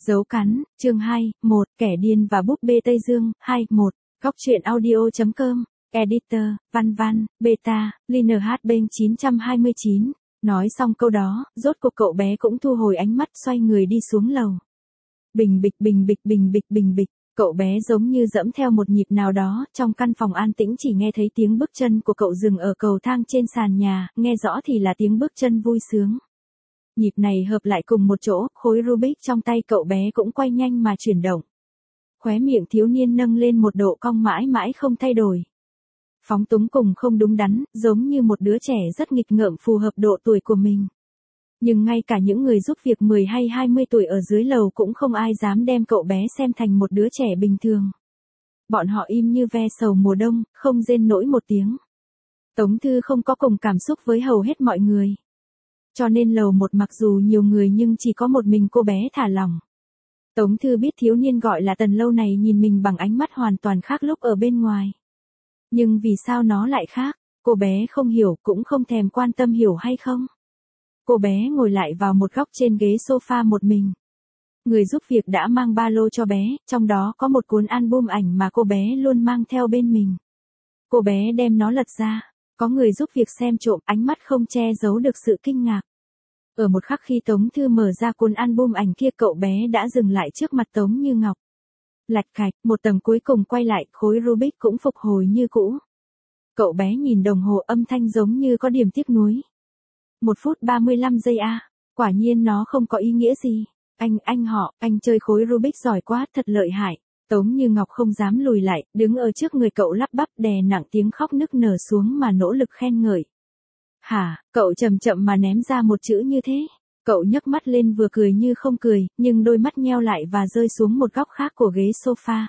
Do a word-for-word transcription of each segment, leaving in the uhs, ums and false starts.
Dấu cắn, chương hai, một, kẻ điên và búp bê Tây Dương, hai, một, góc truyện audio.com, editor, Văn Văn, Beta, Liner hát bên chín trăm hai mươi chín. Nói xong câu đó, rốt cuộc cậu bé cũng thu hồi ánh mắt xoay người đi xuống lầu. Bình bịch bình bịch bình bịch bình bịch, cậu bé giống như dẫm theo một nhịp nào đó, trong căn phòng an tĩnh chỉ nghe thấy tiếng bước chân của cậu dừng ở cầu thang trên sàn nhà, nghe rõ thì là tiếng bước chân vui sướng. Nhịp này hợp lại cùng một chỗ, khối Rubik trong tay cậu bé cũng quay nhanh mà chuyển động. Khóe miệng thiếu niên nâng lên một độ cong mãi mãi không thay đổi. Phóng túng cùng không đúng đắn, giống như một đứa trẻ rất nghịch ngợm phù hợp độ tuổi của mình. Nhưng ngay cả những người giúp việc mười hay hai mươi tuổi ở dưới lầu cũng không ai dám đem cậu bé xem thành một đứa trẻ bình thường. Bọn họ im như ve sầu mùa đông, không rên nổi một tiếng. Tống Thư không có cùng cảm xúc với hầu hết mọi người. Cho nên lầu một mặc dù nhiều người nhưng chỉ có một mình cô bé thả lỏng. Tống Thư biết thiếu niên gọi là Tần Lâu này nhìn mình bằng ánh mắt hoàn toàn khác lúc ở bên ngoài. Nhưng vì sao nó lại khác, cô bé không hiểu cũng không thèm quan tâm hiểu hay không. Cô bé ngồi lại vào một góc trên ghế sofa một mình. Người giúp việc đã mang ba lô cho bé, trong đó có một cuốn album ảnh mà cô bé luôn mang theo bên mình. Cô bé đem nó lật ra, có người giúp việc xem trộm, ánh mắt không che giấu được sự kinh ngạc. Ở một khắc khi Tống Thư mở ra cuốn album ảnh kia cậu bé đã dừng lại trước mặt Tống Như Ngọc. Lạch cạch, một tầng cuối cùng quay lại, khối Rubik cũng phục hồi như cũ. Cậu bé nhìn đồng hồ âm thanh giống như có điểm tiếc nuối. một phút ba mươi lăm giây a, à. Quả nhiên nó không có ý nghĩa gì. Anh, anh họ, anh chơi khối Rubik giỏi quá, thật lợi hại. Tống Như Ngọc không dám lùi lại, đứng ở trước người cậu lắp bắp đè nặng tiếng khóc nức nở xuống mà nỗ lực khen ngợi. Hả, cậu chậm chậm mà ném ra một chữ như thế. Cậu nhấc mắt lên vừa cười như không cười, nhưng đôi mắt nheo lại và rơi xuống một góc khác của ghế sofa.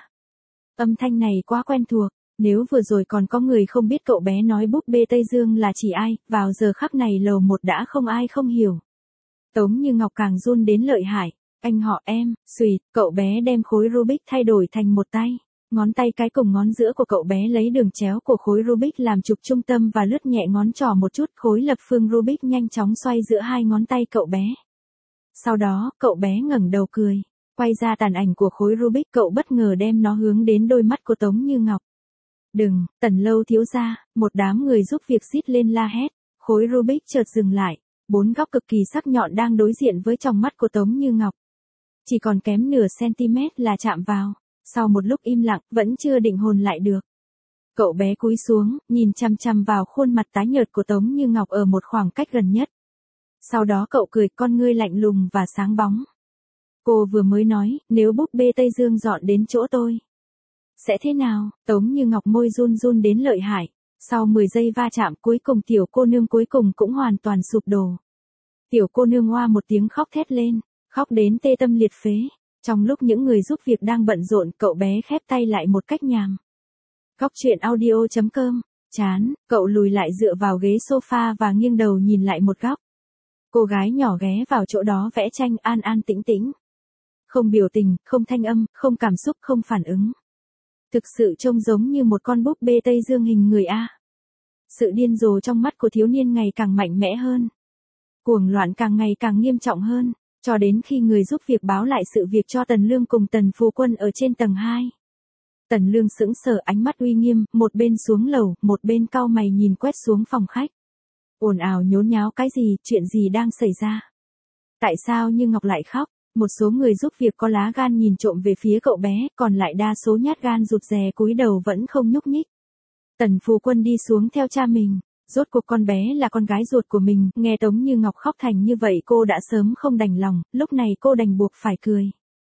Âm thanh này quá quen thuộc, nếu vừa rồi còn có người không biết cậu bé nói búp bê Tây Dương là chỉ ai, vào giờ khắc này lầu một đã không ai không hiểu. Tống Như Ngọc càng run đến lợi hại, anh họ em, xùy, cậu bé đem khối Rubik thay đổi thành một tay. Ngón tay cái cùng ngón giữa của cậu bé lấy đường chéo của khối Rubik làm trục trung tâm và lướt nhẹ ngón trỏ một chút, khối lập phương Rubik nhanh chóng xoay giữa hai ngón tay cậu bé. Sau đó, cậu bé ngẩng đầu cười, quay ra tàn ảnh của khối Rubik, cậu bất ngờ đem nó hướng đến đôi mắt của Tống Như Ngọc. Đừng, Tần Lâu thiếu gia, một đám người giúp việc rít lên la hét, khối Rubik chợt dừng lại, bốn góc cực kỳ sắc nhọn đang đối diện với tròng mắt của Tống Như Ngọc. Chỉ còn kém nửa cm là chạm vào. Sau một lúc im lặng, vẫn chưa định hồn lại được. Cậu bé cúi xuống, nhìn chằm chằm vào khuôn mặt tái nhợt của Tống Như Ngọc ở một khoảng cách gần nhất. Sau đó cậu cười, con ngươi lạnh lùng và sáng bóng. Cô vừa mới nói, nếu búp bê Tây Dương dọn đến chỗ tôi, sẽ thế nào? Tống Như Ngọc môi run run đến lợi hại. Sau mười giây va chạm cuối cùng tiểu cô nương cuối cùng cũng hoàn toàn sụp đổ. Tiểu cô nương oa một tiếng khóc thét lên, khóc đến tê tâm liệt phế. Trong lúc những người giúp việc đang bận rộn, cậu bé khép tay lại một cách nhàm. Góc truyện audio.com, chán, cậu lùi lại dựa vào ghế sofa và nghiêng đầu nhìn lại một góc. Cô gái nhỏ ghé vào chỗ đó vẽ tranh an an tĩnh tĩnh. Không biểu tình, không thanh âm, không cảm xúc, không phản ứng. Thực sự trông giống như một con búp bê Tây Dương hình người A. Sự điên rồ trong mắt của thiếu niên ngày càng mạnh mẽ hơn. Cuồng loạn càng ngày càng nghiêm trọng hơn. Cho đến khi người giúp việc báo lại sự việc cho Tần Lương cùng Tần Phù Quân ở trên tầng hai. Tần Lương sững sờ, ánh mắt uy nghiêm, một bên xuống lầu, một bên cau mày nhìn quét xuống phòng khách. Ồn ào nhốn nháo cái gì, chuyện gì đang xảy ra? Tại sao Như Ngọc lại khóc? Một số người giúp việc có lá gan nhìn trộm về phía cậu bé, còn lại đa số nhát gan rụt rè cúi đầu vẫn không nhúc nhích. Tần Phù Quân đi xuống theo cha mình. Rốt cuộc con bé là con gái ruột của mình, nghe Tống Như Ngọc khóc thành như vậy cô đã sớm không đành lòng, lúc này cô đành buộc phải cười.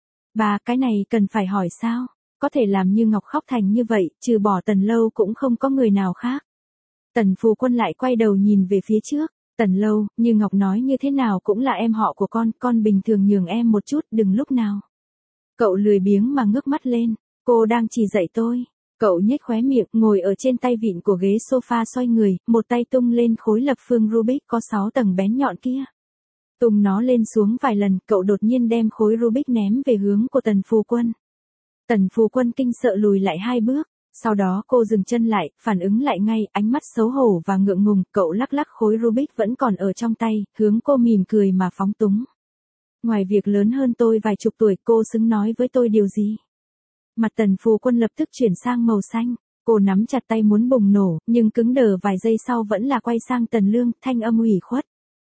Bà, cái này cần phải hỏi sao? Có thể làm Như Ngọc khóc thành như vậy, trừ bỏ Tần Lâu cũng không có người nào khác. Tần Phù Quân lại quay đầu nhìn về phía trước. Tần Lâu, Như Ngọc nói như thế nào cũng là em họ của con, con bình thường nhường em một chút, đừng lúc nào. Cậu lười biếng mà ngước mắt lên, cô đang chỉ dạy tôi. Cậu nhếch khóe miệng, ngồi ở trên tay vịn của ghế sofa xoay người, một tay tung lên khối lập phương Rubik có sáu tầng bén nhọn kia. Tung nó lên xuống vài lần, cậu đột nhiên đem khối Rubik ném về hướng của Tần Phù Quân. Tần Phù Quân kinh sợ lùi lại hai bước, sau đó cô dừng chân lại, phản ứng lại ngay, ánh mắt xấu hổ và ngượng ngùng, cậu lắc lắc khối Rubik vẫn còn ở trong tay, hướng cô mỉm cười mà phóng túng. Ngoài việc lớn hơn tôi vài chục tuổi, cô xứng nói với tôi điều gì? Mặt Tần Phù Quân lập tức chuyển sang màu xanh. Cô nắm chặt tay muốn bùng nổ, nhưng cứng đờ vài giây sau vẫn là quay sang Tần Lương, thanh âm ủy khuất.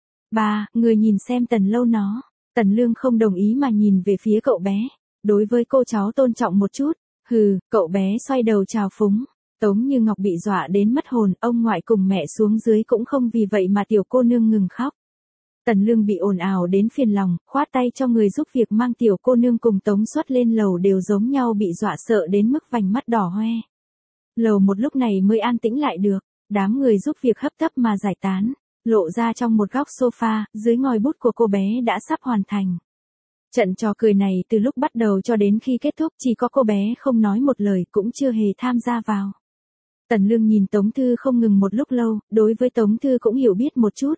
Ba, người nhìn xem Tần Lâu nó. Tần Lương không đồng ý mà nhìn về phía cậu bé. Đối với cô cháu tôn trọng một chút. Hừ, cậu bé xoay đầu chào phúng. Tống Như Ngọc bị dọa đến mất hồn, ông ngoại cùng mẹ xuống dưới cũng không vì vậy mà tiểu cô nương ngừng khóc. Tần Lương bị ồn ào đến phiền lòng, khoát tay cho người giúp việc mang tiểu cô nương cùng Tống Xuất lên lầu, đều giống nhau bị dọa sợ đến mức vành mắt đỏ hoe. Lầu một lúc này mới an tĩnh lại được, đám người giúp việc hấp tấp mà giải tán, lộ ra trong một góc sofa, dưới ngòi bút của cô bé đã sắp hoàn thành. Trận trò cười này từ lúc bắt đầu cho đến khi kết thúc chỉ có cô bé không nói một lời, cũng chưa hề tham gia vào. Tần Lương nhìn Tống Thư không ngừng một lúc lâu, đối với Tống Thư cũng hiểu biết một chút.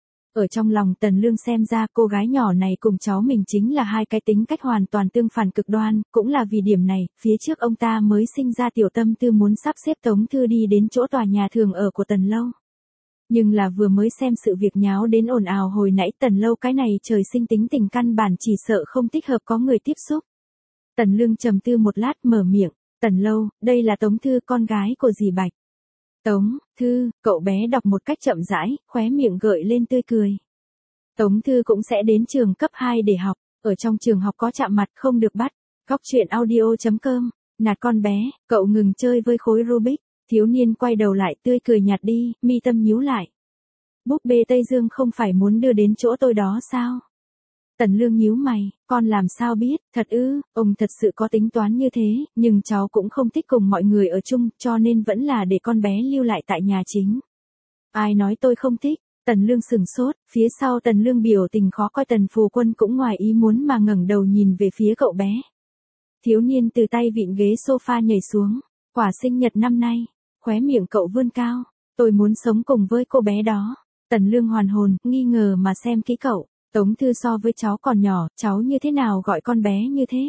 Ở trong lòng Tần Lương xem ra cô gái nhỏ này cùng cháu mình chính là hai cái tính cách hoàn toàn tương phản cực đoan, cũng là vì điểm này, phía trước ông ta mới sinh ra tiểu tâm tư muốn sắp xếp Tống Thư đi đến chỗ tòa nhà thường ở của Tần Lâu. Nhưng là vừa mới xem sự việc nháo đến ồn ào hồi nãy, Tần Lâu cái này trời sinh tính tình căn bản chỉ sợ không thích hợp có người tiếp xúc. Tần Lương trầm tư một lát mở miệng, Tần Lâu, đây là Tống Thư, con gái của dì Bạch. Tống Thư, cậu bé đọc một cách chậm rãi, khóe miệng gợi lên tươi cười. Tống Thư cũng sẽ đến trường cấp hai để học, ở trong trường học có chạm mặt không được bắt. Góc truyện audio chấm com, nạt con bé, cậu ngừng chơi với khối Rubik. Thiếu niên quay đầu lại tươi cười nhạt đi, mi tâm nhíu lại. Búp bê Tây Dương không phải muốn đưa đến chỗ tôi đó sao? Tần Lương nhíu mày, con làm sao biết, thật ư, ông thật sự có tính toán như thế, nhưng cháu cũng không thích cùng mọi người ở chung, cho nên vẫn là để con bé lưu lại tại nhà chính. Ai nói tôi không thích? Tần Lương sừng sốt, phía sau Tần Lương biểu tình khó coi, Tần Phù Quân cũng ngoài ý muốn mà ngẩng đầu nhìn về phía cậu bé. Thiếu niên từ tay vịn ghế sofa nhảy xuống, quả sinh nhật năm nay, khóe miệng cậu vươn cao, tôi muốn sống cùng với cô bé đó. Tần Lương hoàn hồn, nghi ngờ mà xem kỹ cậu. Tống Thư so với cháu còn nhỏ, cháu như thế nào gọi con bé như thế?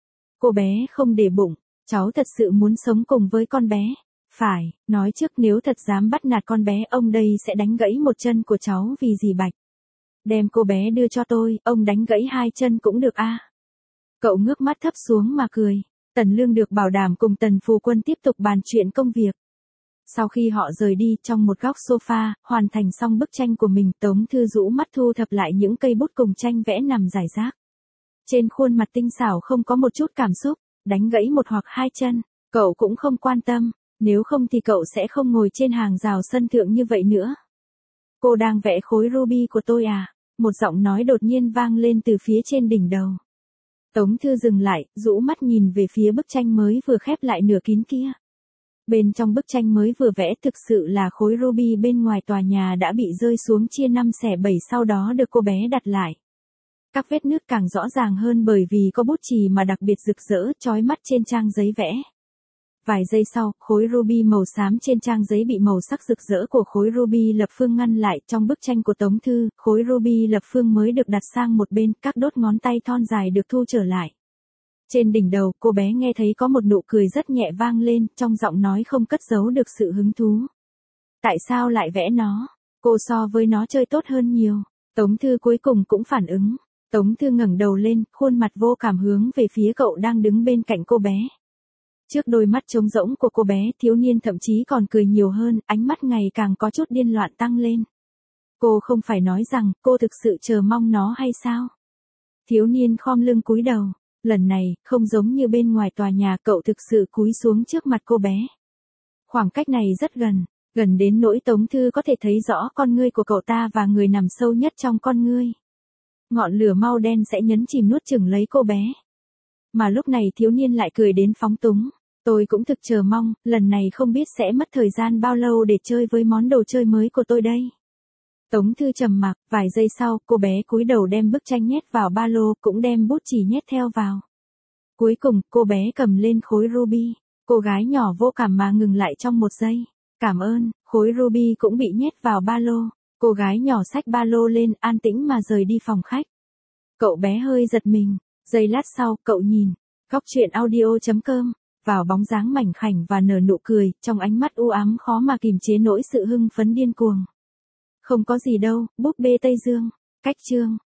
Cô bé không để bụng, cháu thật sự muốn sống cùng với con bé. Phải, nói trước nếu thật dám bắt nạt con bé, ông đây sẽ đánh gãy một chân của cháu vì dì Bạch. Đem cô bé đưa cho tôi, ông đánh gãy hai chân cũng được a. Cậu ngước mắt thấp xuống mà cười. Tần Lương được bảo đảm cùng Tần Phù Quân tiếp tục bàn chuyện công việc. Sau khi họ rời đi, trong một góc sofa, hoàn thành xong bức tranh của mình, Tống Thư rũ mắt thu thập lại những cây bút cùng tranh vẽ nằm rải rác. Trên khuôn mặt tinh xảo không có một chút cảm xúc, đánh gãy một hoặc hai chân, cậu cũng không quan tâm, nếu không thì cậu sẽ không ngồi trên hàng rào sân thượng như vậy nữa. Cô đang vẽ khối ruby của tôi à? Một giọng nói đột nhiên vang lên từ phía trên đỉnh đầu. Tống Thư dừng lại, rũ mắt nhìn về phía bức tranh mới vừa khép lại nửa kín kia. Bên trong bức tranh mới vừa vẽ thực sự là khối ruby bên ngoài tòa nhà đã bị rơi xuống chia năm xẻ bảy, sau đó được cô bé đặt lại. Các vết nứt càng rõ ràng hơn bởi vì có bút chì mà đặc biệt rực rỡ, chói mắt trên trang giấy vẽ. Vài giây sau, khối ruby màu xám trên trang giấy bị màu sắc rực rỡ của khối ruby lập phương ngăn lại. Trong bức tranh của Tống Thư, khối ruby lập phương mới được đặt sang một bên, các đốt ngón tay thon dài được thu trở lại. Trên đỉnh đầu, cô bé nghe thấy có một nụ cười rất nhẹ vang lên, trong giọng nói không cất giấu được sự hứng thú. Tại sao lại vẽ nó? Cô so với nó chơi tốt hơn nhiều. Tống Thư cuối cùng cũng phản ứng. Tống Thư ngẩng đầu lên, khuôn mặt vô cảm hướng về phía cậu đang đứng bên cạnh cô bé. Trước đôi mắt trống rỗng của cô bé, thiếu niên thậm chí còn cười nhiều hơn, ánh mắt ngày càng có chút điên loạn tăng lên. Cô không phải nói rằng cô thực sự chờ mong nó hay sao? Thiếu niên khom lưng cúi đầu. Lần này, không giống như bên ngoài tòa nhà, cậu thực sự cúi xuống trước mặt cô bé. Khoảng cách này rất gần, gần đến nỗi Tống Thư có thể thấy rõ con ngươi của cậu ta và người nằm sâu nhất trong con ngươi. Ngọn lửa mau đen sẽ nhấn chìm nuốt chửng lấy cô bé. Mà lúc này thiếu niên lại cười đến phóng túng. Tôi cũng thực chờ mong, lần này không biết sẽ mất thời gian bao lâu để chơi với món đồ chơi mới của tôi đây. Tống Thư trầm mặc, vài giây sau, cô bé cúi đầu đem bức tranh nhét vào ba lô, cũng đem bút chì nhét theo vào. Cuối cùng, cô bé cầm lên khối ruby. Cô gái nhỏ vô cảm mà ngừng lại trong một giây. Cảm ơn, khối ruby cũng bị nhét vào ba lô. Cô gái nhỏ xách ba lô lên, an tĩnh mà rời đi phòng khách. Cậu bé hơi giật mình. Giây lát sau, cậu nhìn. Góc truyện audio chấm com. Vào bóng dáng mảnh khảnh và nở nụ cười, trong ánh mắt u ám khó mà kìm chế nỗi sự hưng phấn điên cuồng. Không có gì đâu, búp bê Tây Dương. Cách chương.